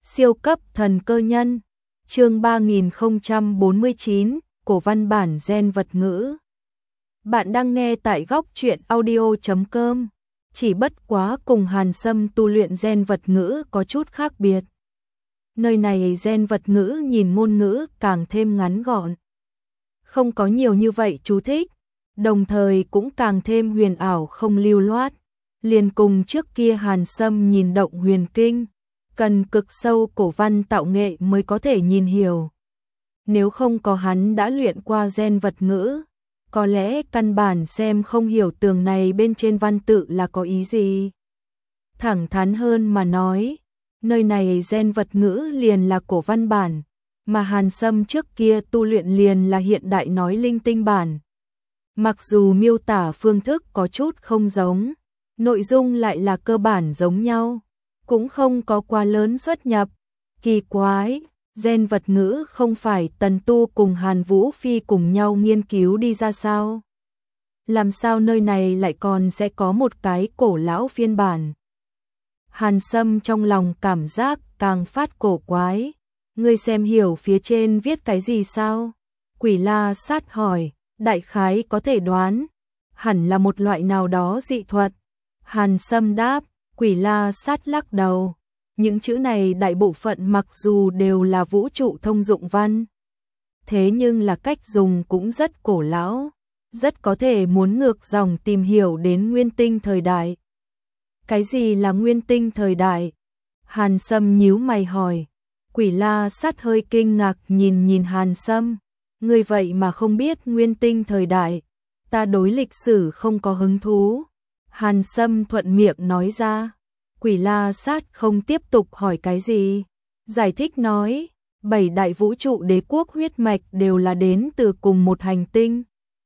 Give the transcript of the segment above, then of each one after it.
Siêu cấp thần cơ nhân, chương 3049, cổ văn bản gen vật ngữ. Bạn đang nghe tại góc truyện audio.com. Chỉ bất quá cùng Hàn Sâm tu luyện gen vật ngữ có chút khác biệt. Nơi này gen vật ngữ nhìn ngôn ngữ càng thêm ngắn gọn. Không có nhiều như vậy chú thích, đồng thời cũng càng thêm huyền ảo không lưu loát. Liền cùng trước kia Hàn Sâm nhìn động huyền kinh, cần cực sâu cổ văn tạo nghệ mới có thể nhìn hiểu. Nếu không có hắn đã luyện qua gen vật ngữ, có lẽ căn bản xem không hiểu tường này bên trên văn tự là có ý gì. Thẳng thắn hơn mà nói, nơi này gen vật ngữ liền là cổ văn bản, mà Hàn Sâm trước kia tu luyện liền là hiện đại nói linh tinh bản. Mặc dù miêu tả phương thức có chút không giống, nội dung lại là cơ bản giống nhau, cũng không có quá lớn xuất nhập. Kỳ quái, gen vật ngữ không phải Tần Tu cùng Hàn Vũ Phi cùng nhau nghiên cứu đi ra sao? Làm sao nơi này lại còn sẽ có một cái cổ lão phiên bản? Hàn Sâm trong lòng cảm giác càng phát cổ quái. Ngươi xem hiểu phía trên viết cái gì sao? Quỷ La Sát hỏi, đại khái có thể đoán, hẳn là một loại nào đó dị thuật. Hàn Sâm đáp, Quỷ La Sát lắc đầu. Những chữ này đại bộ phận mặc dù đều là vũ trụ thông dụng văn, thế nhưng là cách dùng cũng rất cổ lão, rất có thể muốn ngược dòng tìm hiểu đến nguyên tinh thời đại. Cái gì là nguyên tinh thời đại? Hàn Sâm nhíu mày hỏi. Quỷ La Sát hơi kinh ngạc nhìn Hàn Sâm. Ngươi vậy mà không biết nguyên tinh thời đại, ta đối lịch sử không có hứng thú. Hàn Sâm thuận miệng nói ra. Quỷ La Sát không tiếp tục hỏi cái gì, giải thích nói, 7 đại vũ trụ đế quốc huyết mạch đều là đến từ cùng một hành tinh.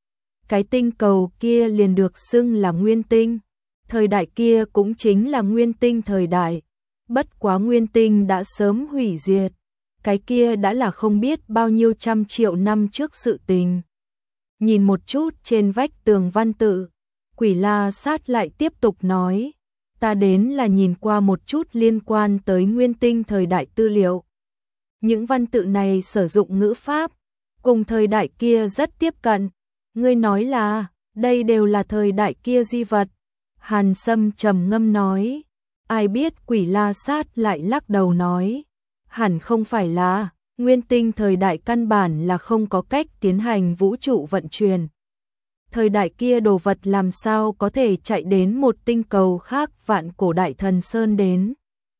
Cái tinh cầu kia liền được xưng là nguyên tinh, thời đại kia cũng chính là nguyên tinh thời đại, bất quá nguyên tinh đã sớm hủy diệt, cái kia đã là không biết bao nhiêu trăm triệu năm trước sự tình. Nhìn một chút trên vách tường văn tự, Quỷ La Sát lại tiếp tục nói, ta đến là nhìn qua một chút liên quan tới nguyên tinh thời đại tư liệu. Những văn tự này sử dụng ngữ pháp, cùng thời đại kia rất tiếp cận. Ngươi nói là, đây đều là thời đại kia di vật. Hàn Sâm trầm ngâm nói, ai biết. Quỷ La Sát lại lắc đầu nói, hẳn không phải là, nguyên tinh thời đại căn bản là không có cách tiến hành vũ trụ vận chuyển. Thời đại kia đồ vật làm sao có thể chạy đến một tinh cầu khác vạn cổ đại thần sơn đến.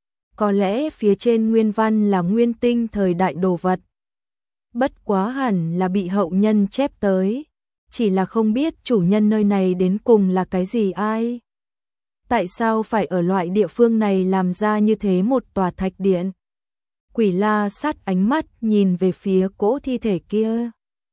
Có lẽ phía trên nguyên văn là nguyên tinh thời đại đồ vật. Bất quá hẳn là bị hậu nhân chép tới. Chỉ là không biết chủ nhân nơi này đến cùng là cái gì ai. Tại sao phải ở loại địa phương này làm ra như thế một tòa thạch điện? Quỷ La Sát ánh mắt nhìn về phía cỗ thi thể kia.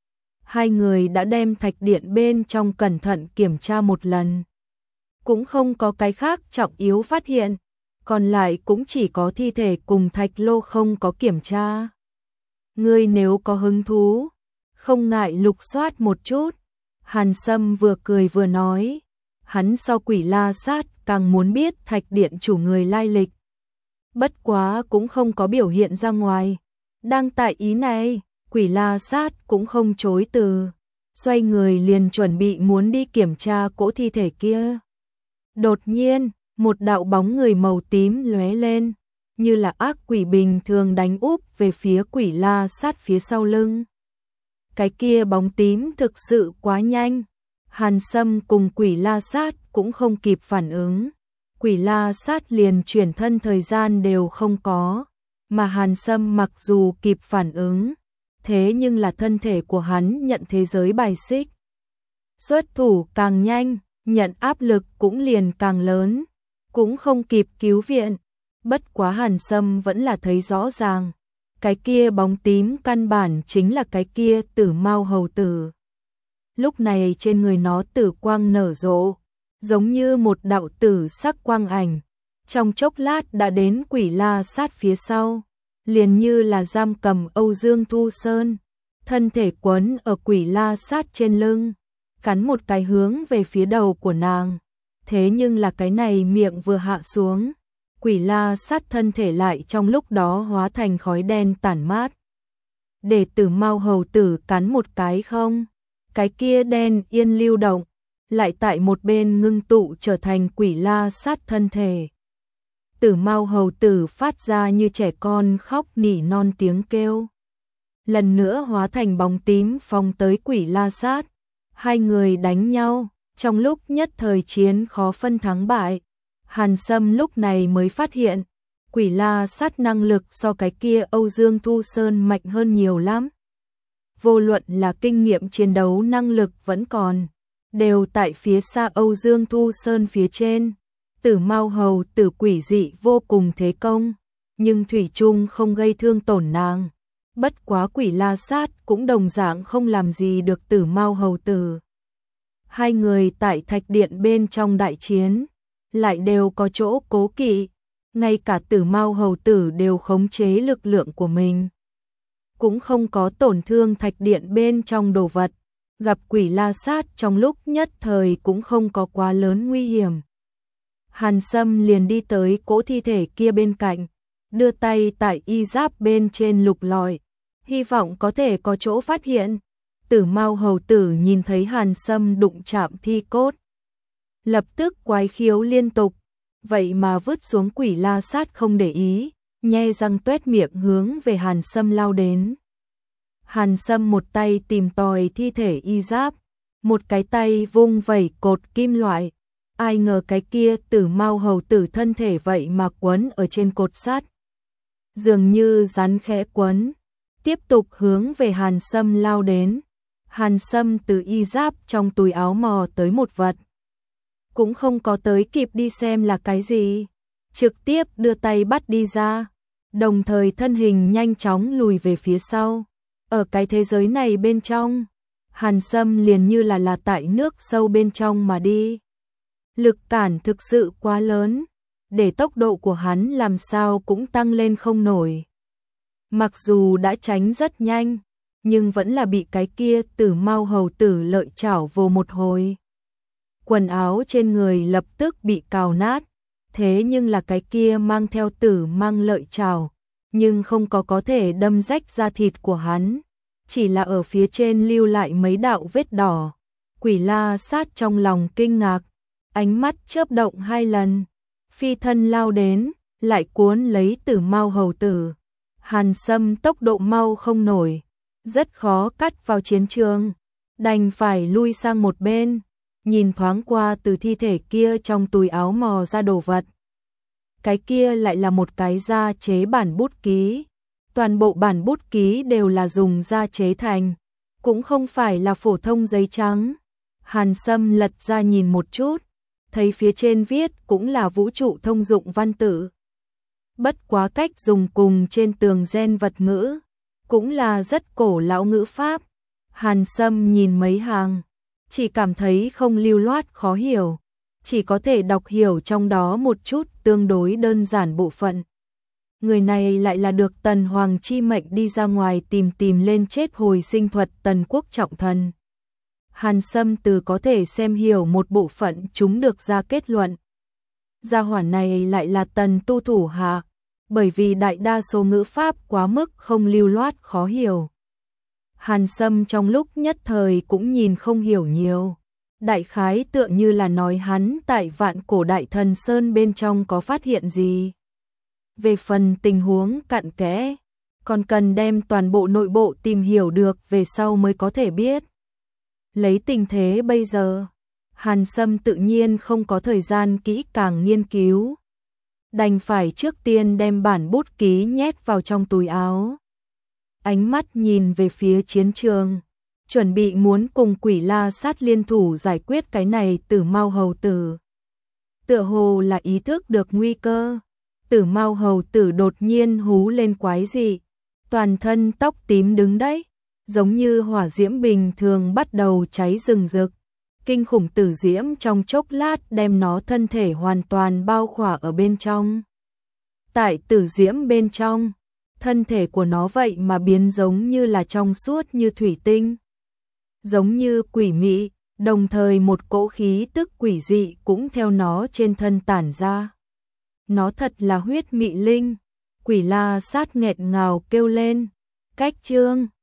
Hai người đã đem thạch điện bên trong cẩn thận kiểm tra một lần. Cũng không có cái khác trọng yếu phát hiện, còn lại cũng chỉ có thi thể cùng thạch lô không có kiểm tra. Ngươi nếu có hứng thú, không ngại lục soát một chút. Hàn Sâm vừa cười vừa nói, hắn so Quỷ La Sát càng muốn biết thạch điện chủ người lai lịch. Bất quá cũng không có biểu hiện ra ngoài. Đang tại ý này, Quỷ La Sát cũng không chối từ, xoay người liền chuẩn bị muốn đi kiểm tra cỗ thi thể kia. Đột nhiên, một đạo bóng người màu tím lóe lên, như là ác quỷ bình thường đánh úp về phía Quỷ La Sát phía sau lưng. Cái kia bóng tím thực sự quá nhanh, Hàn Sâm cùng Quỷ La Sát cũng không kịp phản ứng. Quỷ La Sát liền chuyển thân thời gian đều không có, mà Hàn Sâm mặc dù kịp phản ứng, thế nhưng là thân thể của hắn nhận thế giới bài xích. Xuất thủ càng nhanh, nhận áp lực cũng liền càng lớn, cũng không kịp cứu viện. Bất quá Hàn Sâm vẫn là thấy rõ ràng, cái kia bóng tím căn bản chính là cái kia Tử Mao hầu tử. Lúc này trên người nó tử quang nở rộ, giống như một đạo tử sắc quang ảnh, trong chốc lát đã đến Quỷ La Sát phía sau. Liền như là giam cầm Âu Dương Thu Sơn, thân thể quấn ở Quỷ La Sát trên lưng, cắn một cái hướng về phía đầu của nàng. Thế nhưng là cái này miệng vừa hạ xuống, quỷ la sát thân thể lại trong lúc đó hóa thành khói đen tản mát. Để Tử Mao hầu tử cắn một cái không? Cái kia đen yên lưu động, lại tại một bên ngưng tụ trở thành quỷ la sát thân thể. Tử Mao hầu tử phát ra như trẻ con khóc nỉ non tiếng kêu. Lần nữa hóa thành bóng tím phóng tới quỷ la sát. Hai người đánh nhau, trong lúc nhất thời chiến khó phân thắng bại. Hàn Sâm lúc này mới phát hiện, quỷ la sát năng lực so cái kia Âu Dương Thu Sơn mạnh hơn nhiều lắm. Vô luận là kinh nghiệm chiến đấu năng lực vẫn còn, đều tại phía xa Âu Dương Thu Sơn phía trên. Tử Mao hầu tử quỷ dị vô cùng thế công, nhưng thủy chung không gây thương tổn nàng. Bất quá quỷ la sát cũng đồng dạng không làm gì được Tử Mao hầu tử. Hai người tại thạch điện bên trong đại chiến, lại đều có chỗ cố kỵ, ngay cả Tử Mao hầu tử đều khống chế lực lượng của mình. Cũng không có tổn thương thạch điện bên trong đồ vật, gặp quỷ la sát trong lúc nhất thời cũng không có quá lớn nguy hiểm. Hàn Sâm liền đi tới cỗ thi thể kia bên cạnh, đưa tay tại y giáp bên trên lục lọi, hy vọng có thể có chỗ phát hiện. Tử Mao hầu tử nhìn thấy Hàn Sâm đụng chạm thi cốt, lập tức quái khiếu liên tục, vậy mà vứt xuống quỷ la sát không để ý, nhe răng tuét miệng hướng về Hàn Sâm lao đến. Hàn Sâm một tay tìm tòi thi thể y giáp, một cái tay vung vẩy cột kim loại. Ai ngờ cái kia Tử Mao hầu tử thân thể vậy mà quấn ở trên cột sắt, dường như rắn khẽ quấn, tiếp tục hướng về Hàn Sâm lao đến. Hàn Sâm từ y giáp trong túi áo mò tới một vật, cũng không có tới kịp đi xem là cái gì, trực tiếp đưa tay bắt đi ra, đồng thời thân hình nhanh chóng lùi về phía sau. Ở cái thế giới này bên trong, Hàn Sâm liền như là tại nước sâu bên trong mà đi. Lực cản thực sự quá lớn, để tốc độ của hắn làm sao cũng tăng lên không nổi. Mặc dù đã tránh rất nhanh, nhưng vẫn là bị cái kia Tử Mao hầu tử lợi chảo vồ một hồi. Quần áo trên người lập tức bị cào nát, thế nhưng là cái kia mang theo tử mang lợi chảo, nhưng không có thể đâm rách da thịt của hắn, chỉ là ở phía trên lưu lại mấy đạo vết đỏ. Quỷ la sát trong lòng kinh ngạc, ánh mắt chớp động hai lần, phi thân lao đến, lại cuốn lấy Tử Mao hầu tử. Hàn Sâm tốc độ mau không nổi, rất khó cắt vào chiến trường, đành phải lui sang một bên, nhìn thoáng qua từ thi thể kia trong túi áo mò ra đồ vật. Cái kia lại là một cái da chế bản bút ký, toàn bộ bản bút ký đều là dùng da chế thành, cũng không phải là phổ thông giấy trắng. Hàn Sâm lật ra nhìn một chút, thấy phía trên viết cũng là vũ trụ thông dụng văn tự. Bất quá cách dùng cùng trên tường gen vật ngữ, cũng là rất cổ lão ngữ pháp. Hàn Sâm nhìn mấy hàng, chỉ cảm thấy không lưu loát khó hiểu, chỉ có thể đọc hiểu trong đó một chút tương đối đơn giản bộ phận. Người này lại là được Tần Hoàng chi mệnh đi ra ngoài tìm lên chết hồi sinh thuật Tần Quốc trọng thần. Hàn Sâm từ có thể xem hiểu một bộ phận chúng được ra kết luận. Gia hỏa này lại là Tần tu thủ hạ, bởi vì đại đa số ngữ pháp quá mức không lưu loát khó hiểu. Hàn Sâm trong lúc nhất thời cũng nhìn không hiểu nhiều. Đại khái tựa như là nói hắn tại Vạn Cổ Đại Thần Sơn bên trong có phát hiện gì. Về phần tình huống cặn kẽ, còn cần đem toàn bộ nội bộ tìm hiểu được về sau mới có thể biết. Lấy tình thế bây giờ, Hàn Sâm tự nhiên không có thời gian kỹ càng nghiên cứu, đành phải trước tiên đem bản bút ký nhét vào trong túi áo. Ánh mắt nhìn về phía chiến trường, chuẩn bị muốn cùng quỷ la sát liên thủ giải quyết cái này Tử Mao hầu tử. Tựa hồ là ý thức được nguy cơ, Tử Mao hầu tử đột nhiên hú lên quái dị, toàn thân tóc tím đứng đấy, giống như hỏa diễm bình thường bắt đầu cháy rừng rực. Kinh khủng tử diễm trong chốc lát đem nó thân thể hoàn toàn bao khỏa ở bên trong. Tại tử diễm bên trong, thân thể của nó vậy mà biến giống như là trong suốt như thủy tinh, giống như quỷ mị, đồng thời một cỗ khí tức quỷ dị cũng theo nó trên thân tản ra. nó thật là huyết mị linh. Quỷ La Sát nghẹt ngào kêu lên. Cách chương